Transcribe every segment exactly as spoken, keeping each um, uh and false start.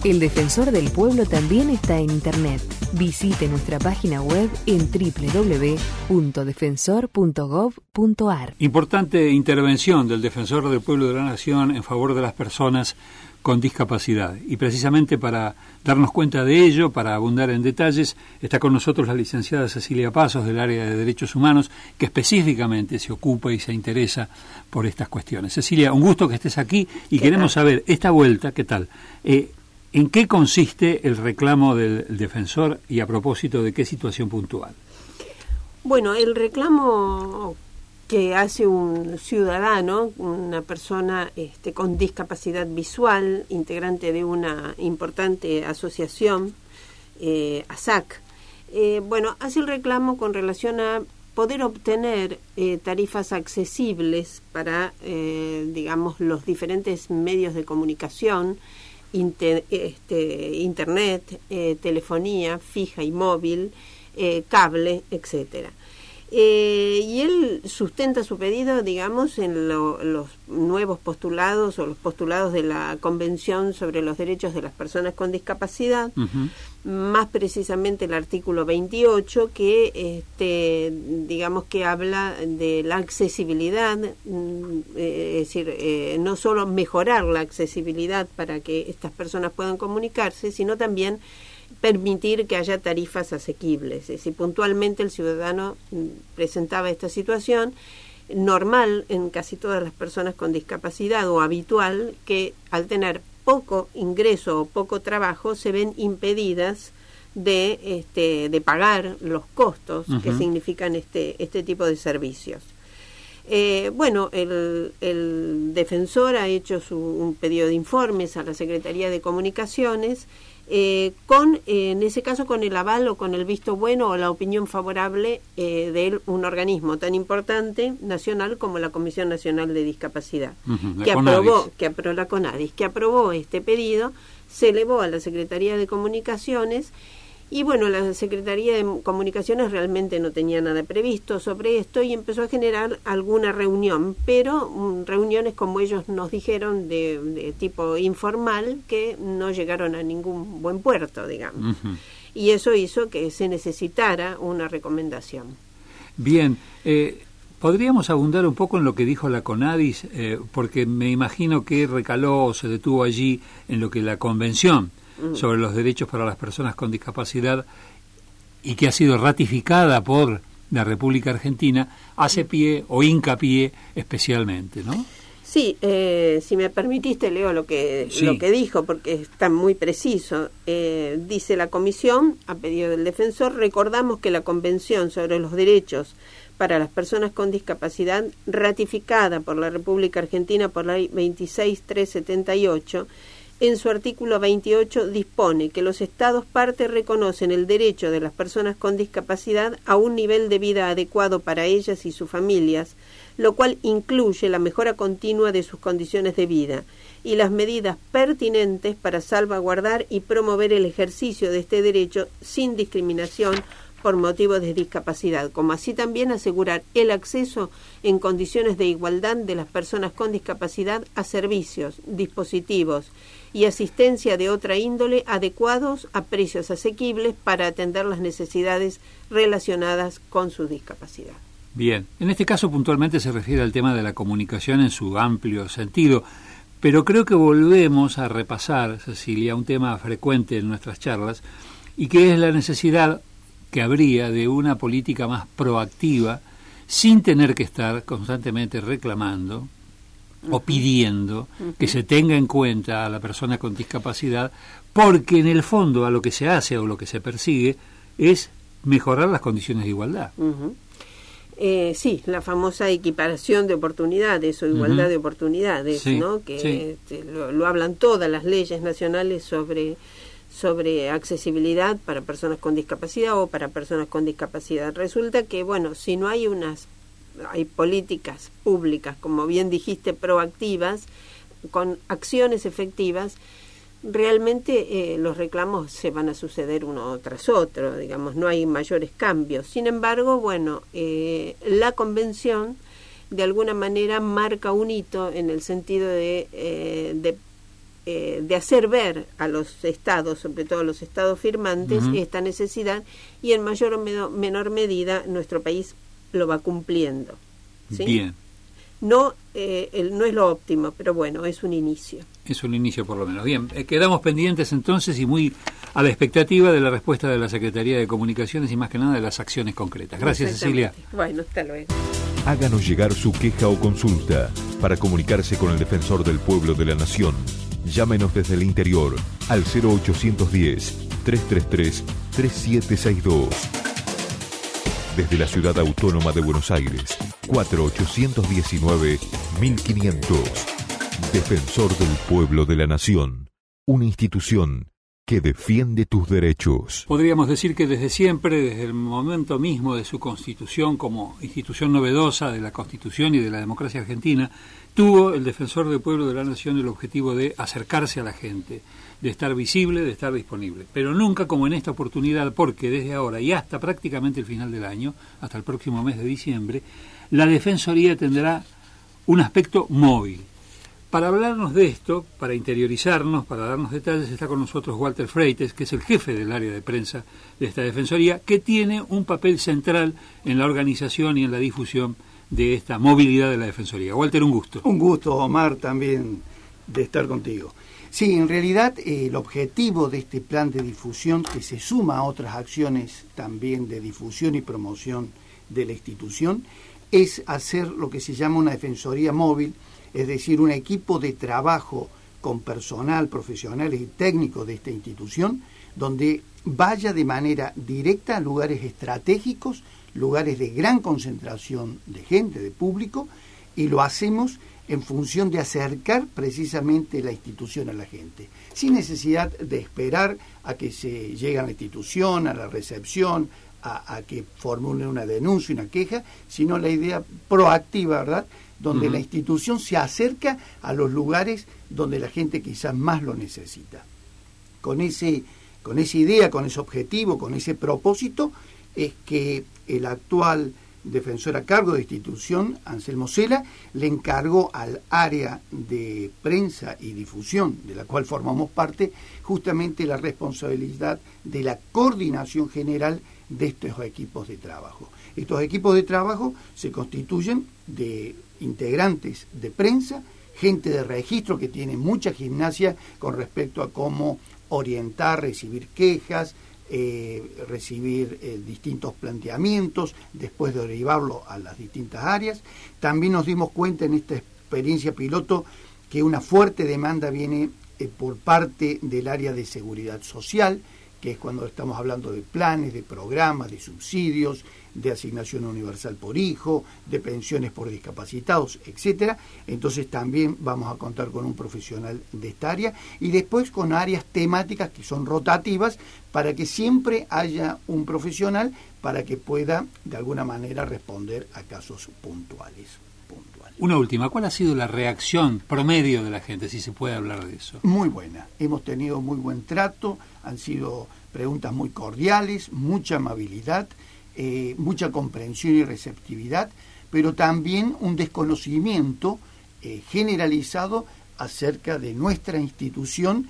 El Defensor del Pueblo también está en Internet. Visite nuestra página web en doble u doble u doble u punto defensor punto gov punto a r. Importante intervención del Defensor del Pueblo de la Nación en favor de las personas con discapacidad. Y precisamente para darnos cuenta de ello, para abundar en detalles, está con nosotros la licenciada Cecilia Pasos del área de Derechos Humanos, que específicamente se ocupa y se interesa por estas cuestiones. Cecilia, un gusto que estés aquí y queremos saber, esta vuelta, ¿qué tal? Eh, ¿En qué consiste el reclamo del defensor y a propósito de qué situación puntual? Bueno, el reclamo que hace un ciudadano, una persona este, con discapacidad visual, integrante de una importante asociación, eh, A S A C, eh, bueno, hace el reclamo con relación a poder obtener eh, tarifas accesibles para, eh, digamos, los diferentes medios de comunicación, Inter, este, internet, eh, telefonía fija y móvil, eh, cable, etcétera. Eh, y él sustenta su pedido, digamos, en lo, los nuevos postulados o los postulados de la Convención sobre los Derechos de las Personas con Discapacidad, uh-huh. Más precisamente el artículo veintiocho, que, este, digamos, que habla de la accesibilidad, eh, es decir, eh, no solo mejorar la accesibilidad para que estas personas puedan comunicarse, sino también permitir que haya tarifas asequibles. Es decir, puntualmente el ciudadano presentaba esta situación normal en casi todas las personas con discapacidad o habitual, que al tener poco ingreso o poco trabajo se ven impedidas de este de pagar los costos uh-huh. que significan este este tipo de servicios. Eh, bueno, el, el defensor ha hecho su, un pedido de informes a la Secretaría de Comunicaciones, eh, con, eh, en ese caso, con el aval o con el visto bueno o la opinión favorable eh, de un organismo tan importante nacional como la Comisión Nacional de Discapacidad, uh-huh, que aprobó, que aprobó la CONADIS, que aprobó este pedido, se elevó a la Secretaría de Comunicaciones. Y bueno, la Secretaría de Comunicaciones realmente no tenía nada previsto sobre esto y empezó a generar alguna reunión, pero um, reuniones, como ellos nos dijeron, de, de tipo informal, que no llegaron a ningún buen puerto, digamos. Uh-huh. Y eso hizo que se necesitara una recomendación. Bien, eh, ¿podríamos abundar un poco en lo que dijo la CONADIS? Eh, porque me imagino que recaló o se detuvo allí en lo que la Convención sobre los derechos para las personas con discapacidad, y que ha sido ratificada por la República Argentina, hace pie o hincapié especialmente, ¿no? Sí, eh, si me permitiste leo lo que sí. lo que dijo, porque está muy preciso. Eh, dice la Comisión, a pedido del defensor, recordamos que la Convención sobre los Derechos para las Personas con Discapacidad, ratificada por la República Argentina por la ley veintiséis mil trescientos setenta y ocho, en su artículo veintiocho dispone que los Estados partes reconocen el derecho de las personas con discapacidad a un nivel de vida adecuado para ellas y sus familias, lo cual incluye la mejora continua de sus condiciones de vida y las medidas pertinentes para salvaguardar y promover el ejercicio de este derecho sin discriminación por motivos de discapacidad, como así también asegurar el acceso en condiciones de igualdad de las personas con discapacidad a servicios, dispositivos y asistencia de otra índole adecuados a precios asequibles para atender las necesidades relacionadas con su discapacidad. Bien, en este caso puntualmente se refiere al tema de la comunicación en su amplio sentido, pero creo que volvemos a repasar, Cecilia, un tema frecuente en nuestras charlas, y que es la necesidad que habría de una política más proactiva, sin tener que estar constantemente reclamando uh-huh. o pidiendo uh-huh. que se tenga en cuenta a la persona con discapacidad, porque en el fondo a lo que se hace o lo que se persigue es mejorar las condiciones de igualdad. Uh-huh. Eh, sí, la famosa equiparación de oportunidades o igualdad uh-huh. de oportunidades, sí, ¿no? Que sí. este, lo, lo hablan todas las leyes nacionales sobre sobre accesibilidad para personas con discapacidad o para personas con discapacidad. Resulta que, bueno, si no hay unas hay políticas públicas, como bien dijiste, proactivas, con acciones efectivas, realmente eh, los reclamos se van a suceder uno tras otro, digamos, no hay mayores cambios. Sin embargo, bueno, eh, la Convención de alguna manera marca un hito en el sentido de, eh, de eh, de hacer ver a los estados, sobre todo a los estados firmantes, uh-huh. esta necesidad, y en mayor o menor, menor medida nuestro país lo va cumpliendo. ¿Sí? Bien. No, eh, el, no es lo óptimo, pero bueno, es un inicio. Es un inicio por lo menos. Bien, eh, quedamos pendientes entonces y muy a la expectativa de la respuesta de la Secretaría de Comunicaciones y más que nada de las acciones concretas. Gracias, Cecilia. Bueno, hasta luego. Háganos llegar su queja o consulta para comunicarse con el Defensor del Pueblo de la Nación. Llámenos desde el interior al cero ochocientos diez, trescientos treinta y tres, treinta y siete sesenta y dos. Desde la Ciudad Autónoma de Buenos Aires, cuatro ochocientos diecinueve, mil quinientos. Defensor del Pueblo de la Nación. Una institución que defiende tus derechos. Podríamos decir que desde siempre, desde el momento mismo de su constitución como institución novedosa de la Constitución y de la democracia argentina, tuvo el Defensor del Pueblo de la Nación el objetivo de acercarse a la gente, de estar visible, de estar disponible. Pero nunca como en esta oportunidad, porque desde ahora y hasta prácticamente el final del año, hasta el próximo mes de diciembre, la Defensoría tendrá un aspecto móvil. Para hablarnos de esto, para interiorizarnos, para darnos detalles, está con nosotros Walter Freites, que es el jefe del área de prensa de esta Defensoría, que tiene un papel central en la organización y en la difusión de esta movilidad de la Defensoría. Walter, un gusto. Un gusto, Omar, también de estar contigo. Sí, en realidad eh, el objetivo de este plan de difusión, que se suma a otras acciones también de difusión y promoción de la institución, es hacer lo que se llama una Defensoría móvil, es decir, un equipo de trabajo con personal, profesionales y técnicos de esta institución, donde vaya de manera directa a lugares estratégicos, lugares de gran concentración de gente, de público, y lo hacemos en función de acercar precisamente la institución a la gente, sin necesidad de esperar a que se llegue a la institución, a la recepción, a, a que formule una denuncia, una queja, sino la idea proactiva, ¿verdad?, donde uh-huh. la institución se acerca a los lugares donde la gente quizás más lo necesita. Con ese, con esa idea, con ese objetivo, con ese propósito, es que el actual defensor a cargo de institución, Anselmo Cela, le encargó al área de prensa y difusión, de la cual formamos parte, justamente la responsabilidad de la coordinación general de estos equipos de trabajo. Estos equipos de trabajo se constituyen de integrantes de prensa, gente de registro que tiene mucha gimnasia con respecto a cómo orientar, recibir quejas, eh, recibir eh, distintos planteamientos, después de derivarlo a las distintas áreas. También nos dimos cuenta en esta experiencia piloto que una fuerte demanda viene eh, por parte del área de seguridad social, que es cuando estamos hablando de planes, de programas, de subsidios, de asignación universal por hijo, de pensiones por discapacitados, etcétera. Entonces también vamos a contar con un profesional de esta área y después con áreas temáticas que son rotativas para que siempre haya un profesional para que pueda de alguna manera responder a casos puntuales. puntuales. Una última, ¿cuál ha sido la reacción promedio de la gente, si se puede hablar de eso? Muy buena, hemos tenido muy buen trato, han sido preguntas muy cordiales, mucha amabilidad, Eh, mucha comprensión y receptividad, pero también un desconocimiento eh, generalizado acerca de nuestra institución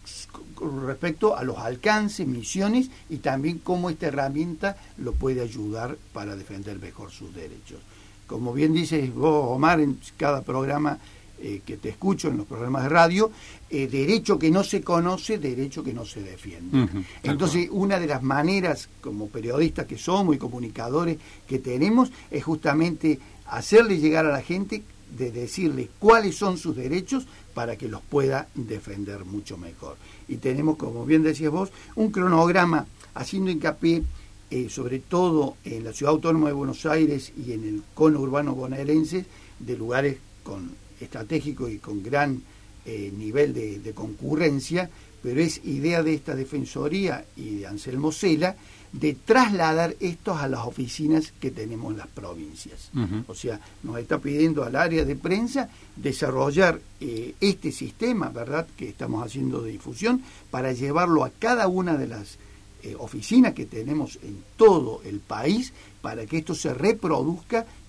con respecto a los alcances, misiones y también cómo esta herramienta lo puede ayudar para defender mejor sus derechos. Como bien dices vos, Omar, en cada programa eh, que te escucho, en los programas de radio, eh, derecho que no se conoce, derecho que no se defiende. Uh-huh, Entonces, una de las maneras, como periodistas que somos y comunicadores que tenemos, es justamente hacerle llegar a la gente, de decirle cuáles son sus derechos para que los pueda defender mucho mejor. Y tenemos, como bien decías vos, un cronograma haciendo hincapié eh, sobre todo en la Ciudad Autónoma de Buenos Aires y en el cono urbano bonaerense, de lugares con estratégico y con gran eh, nivel de, de concurrencia, pero es idea de esta Defensoría y de Anselmo Cela de trasladar estos a las oficinas que tenemos en las provincias. Uh-huh. O sea, nos está pidiendo al área de prensa desarrollar eh, este sistema, ¿verdad?, que estamos haciendo de difusión, para llevarlo a cada una de las eh, oficinas que tenemos en todo el país, para que esto se reproduzca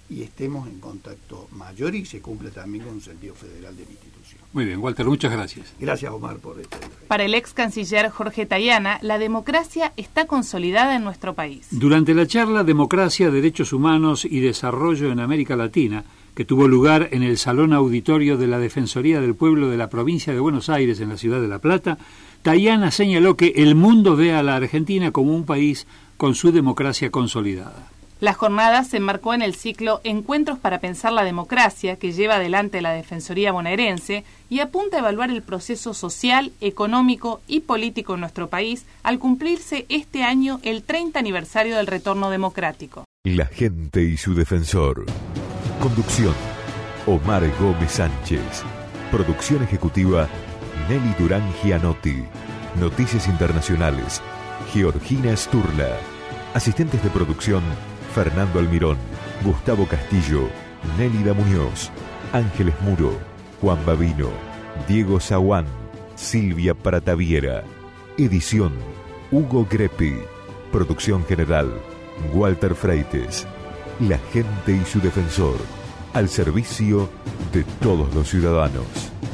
y estemos en contacto mayor y se cumpla también con un sentido federal de la institución. Muy bien, Walter, muchas gracias. Gracias, Omar, por esta entrevista. Para el ex canciller Jorge Tayana, la democracia está consolidada en nuestro país. Durante la charla Democracia, Derechos Humanos y Desarrollo en América Latina, que tuvo lugar en el Salón Auditorio de la Defensoría del Pueblo de la provincia de Buenos Aires, en la ciudad de La Plata, Tayana señaló que el mundo ve a la Argentina como un país con su democracia consolidada. La jornada se enmarcó en el ciclo Encuentros para Pensar la Democracia, que lleva adelante la Defensoría bonaerense y apunta a evaluar el proceso social, económico y político en nuestro país al cumplirse este año el treinta aniversario del retorno democrático. La gente y su defensor. Conducción: Omar Gómez Sánchez. Producción ejecutiva: Nelly Durán Gianotti. Noticias internacionales: Georgina Sturla. Asistentes de producción: Fernando Almirón, Gustavo Castillo, Nélida Muñoz, Ángeles Muro, Juan Babino, Diego Zaguán, Silvia Parataviera. Edición: Hugo Greppi. Producción general: Walter Freites. La gente y su defensor, al servicio de todos los ciudadanos.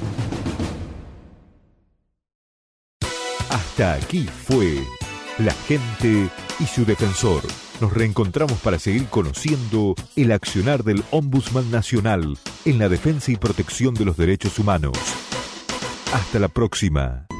Hasta aquí fue La gente y su defensor. Nos reencontramos para seguir conociendo el accionar del Ombudsman Nacional en la defensa y protección de los derechos humanos. Hasta la próxima.